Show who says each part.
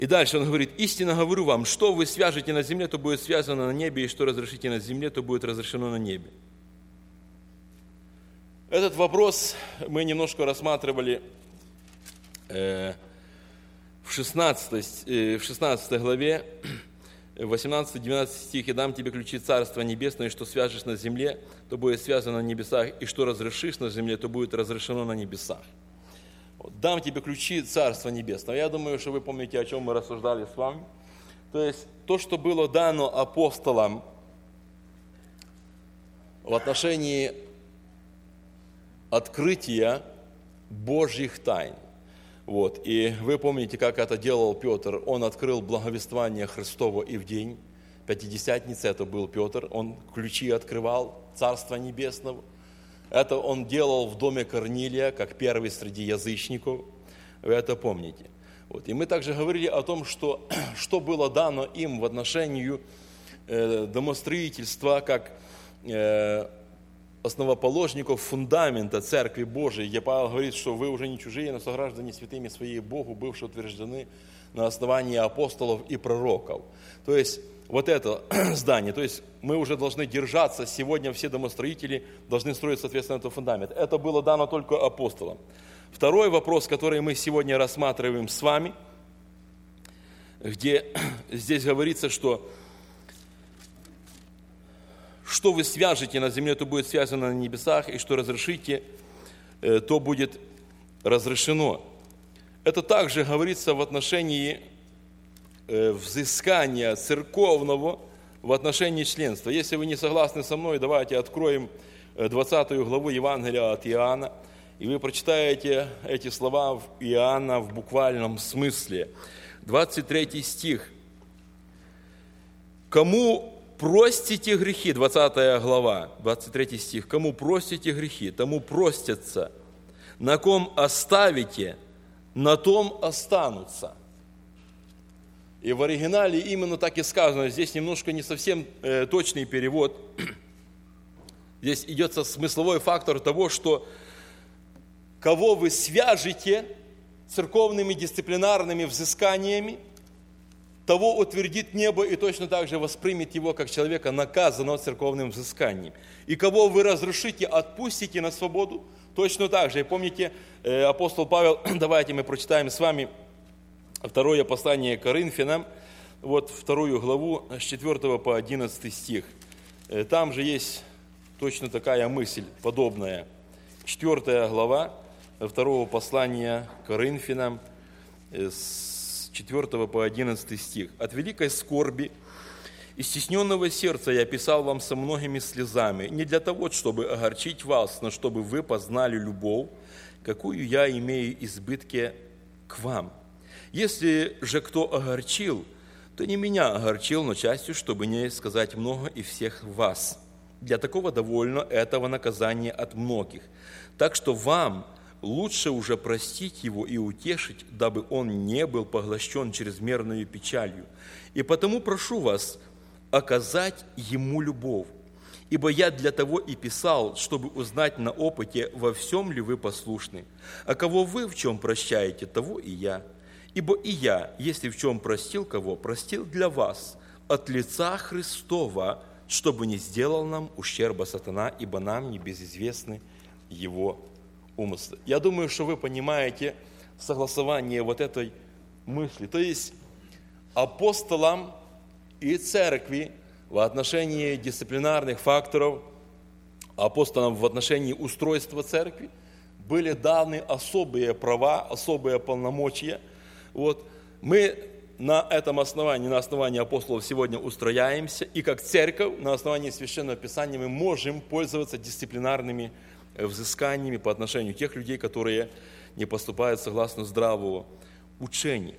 Speaker 1: И дальше он говорит: истинно говорю вам, что вы свяжете на земле, то будет связано на небе, и что разрешите на земле, то будет разрешено на небе. Этот вопрос мы немножко рассматривали в 16 главе, 18-19 стих: «И дам тебе ключи Царства Небесного, и что свяжешь на земле, то будет связано на небесах, и что разрешишь на земле, то будет разрешено на небесах». Вот, дам тебе ключи Царства Небесного. Я думаю, что вы помните, о чем мы рассуждали с вами. То есть, то, что было дано апостолам в отношении открытия Божьих тайн. Вот. И вы помните, как это делал Петр. Он открыл благовествование Христово и в день Пятидесятницы, это был Петр, он ключи открывал Царства Небесного. Это он делал в доме Корнилия, как первый среди язычников. Вы это помните. Вот. И мы также говорили о том, что было дано им в отношении домостроительства, как основоположников фундамента Церкви Божией, где Павел говорит, что вы уже не чужие, но сограждане святыми своей Богу, бывшие утверждены на основании апостолов и пророков. То есть вот это здание, то есть мы уже должны держаться, сегодня все домостроители должны строить, соответственно, этот фундамент. Это было дано только апостолам. Второй вопрос, который мы сегодня рассматриваем с вами, где здесь говорится, что вы свяжете на земле, то будет связано на небесах, и что разрешите, то будет разрешено. Это также говорится в отношении взыскания церковного в отношении членства. Если вы не согласны со мной, давайте откроем 20 главу Евангелия от Иоанна, и вы прочитаете эти слова в Иоанна в буквальном смысле. 23 стих. «Кому простите грехи», 20 глава, 23 стих, «Кому простите грехи, тому простятся, на ком оставите, на том останутся». И в оригинале именно так и сказано, здесь немножко не совсем точный перевод. Здесь идет смысловой фактор того, что кого вы свяжете церковными дисциплинарными взысканиями, того утвердит небо и точно так же воспримет его как человека, наказанного церковным взысканием. И кого вы разрешите, отпустите на свободу, точно так же. И помните, апостол Павел, давайте мы прочитаем с вами второе послание к Коринфянам, вот 2 главу с 4 по 11 стих. Там же есть точно такая мысль, подобная. 4 глава 2 послания к Коринфянам, с 4 по 11 стих. «От великой скорби и стесненного сердца я писал вам со многими слезами, не для того, чтобы огорчить вас, но чтобы вы познали любовь, какую я имею избытке к вам. Если же кто огорчил, то не меня огорчил, но частью, чтобы не сказать много и всех вас. Для такого довольно этого наказания от многих. Так что вам лучше уже простить его и утешить, дабы он не был поглощен чрезмерной печалью. И потому прошу вас оказать ему любовь. Ибо я для того и писал, чтобы узнать на опыте, во всем ли вы послушны. А кого вы в чем прощаете, того и я. Ибо и я, если в чем простил кого, простил для вас, от лица Христова, чтобы не сделал нам ущерба сатана, ибо нам небезызвестны его умыслы». Я думаю, что вы понимаете согласование вот этой мысли. То есть апостолам и церкви в отношении дисциплинарных факторов, апостолам в отношении устройства церкви были даны особые права, особые полномочия. Вот. Мы на этом основании, на основании апостолов сегодня устрояемся, и как церковь на основании Священного Писания мы можем пользоваться дисциплинарными взысканиями по отношению к тех людей, которые не поступают согласно здравого учения.